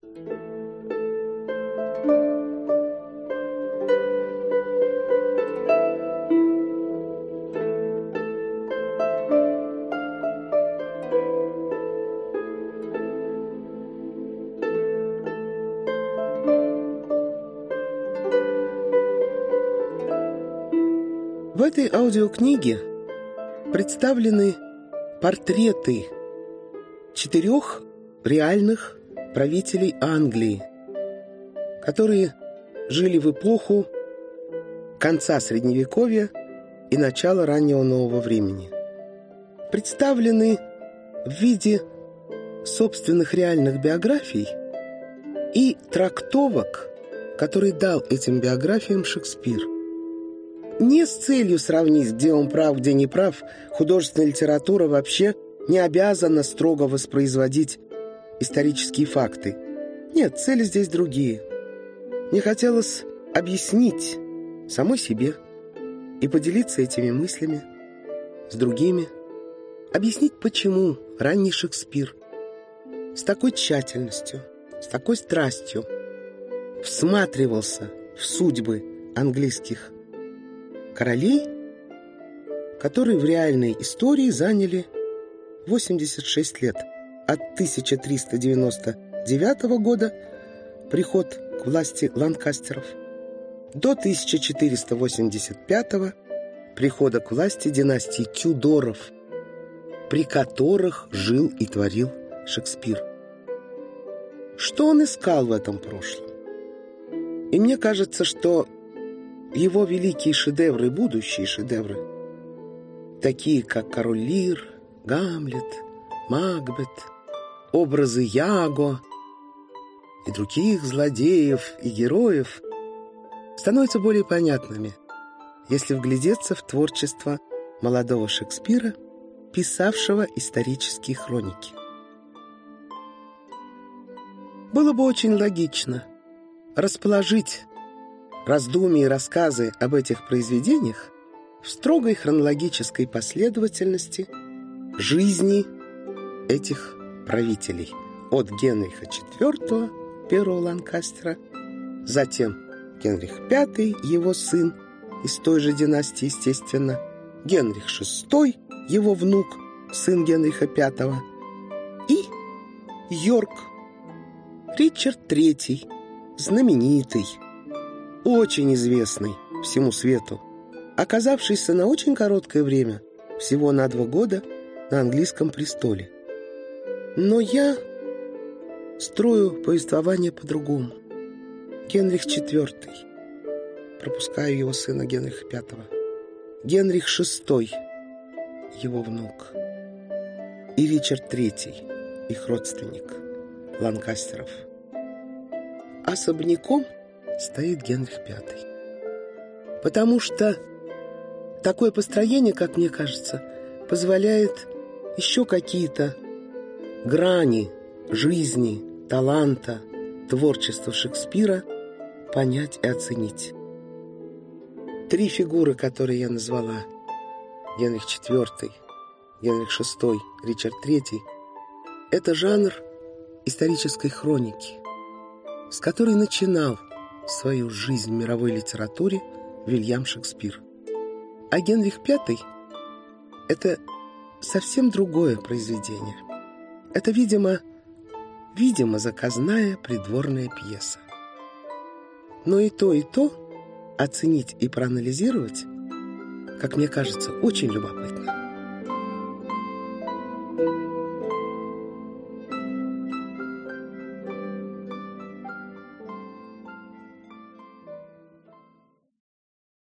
В этой аудиокниге представлены портреты 4 реальных правителей Англии, которые жили в эпоху конца Средневековья и начала раннего нового времени. Представлены в виде собственных реальных биографий и трактовок, которые дал этим биографиям Шекспир. Не с целью сравнить, где он прав, где не прав. Художественная литература вообще не обязана строго воспроизводить исторические факты. Нет, цели здесь другие. Мне хотелось объяснить самой себе и поделиться этими мыслями с другими. Объяснить, почему ранний Шекспир с такой тщательностью, с такой страстью всматривался в судьбы английских королей, которые в реальной истории заняли 86 лет. От 1399 года приход к власти Ланкастеров до 1485 прихода к власти династии Тюдоров, при которых жил и творил Шекспир. Что он искал в этом прошлом? И мне кажется, что его великие шедевры, будущие шедевры, такие как «Король Лир», «Гамлет», «Макбет», образы Яго и других злодеев и героев, становятся более понятными, если вглядеться в творчество молодого Шекспира, писавшего исторические хроники. Было бы очень логично расположить раздумья и рассказы об этих произведениях в строгой хронологической последовательности жизни этих правителей. От Генриха IV, первого Ланкастера, затем Генрих V, его сын, из той же династии, естественно, Генрих VI, его внук, сын Генриха V, и Йорк, Ричард III, знаменитый, очень известный всему свету, оказавшийся на очень короткое время, всего на 2 года, на английском престоле. Но я строю повествование по-другому. Генрих IV, пропускаю его сына Генриха V, Генрих VI, его внук, и Ричард III, их родственник, Ланкастеров. Особняком стоит Генрих V. Потому что такое построение, как мне кажется, позволяет еще какие-то грани жизни, таланта, творчества Шекспира понять и оценить. 3 фигуры, которые я назвала, Генрих IV, Генрих VI, Ричард III, это жанр исторической хроники, с которой начинал свою жизнь в мировой литературе Вильям Шекспир. А Генрих V – это совсем другое произведение. Это, видимо, заказная придворная пьеса. Но и то оценить и проанализировать, как мне кажется, очень любопытно.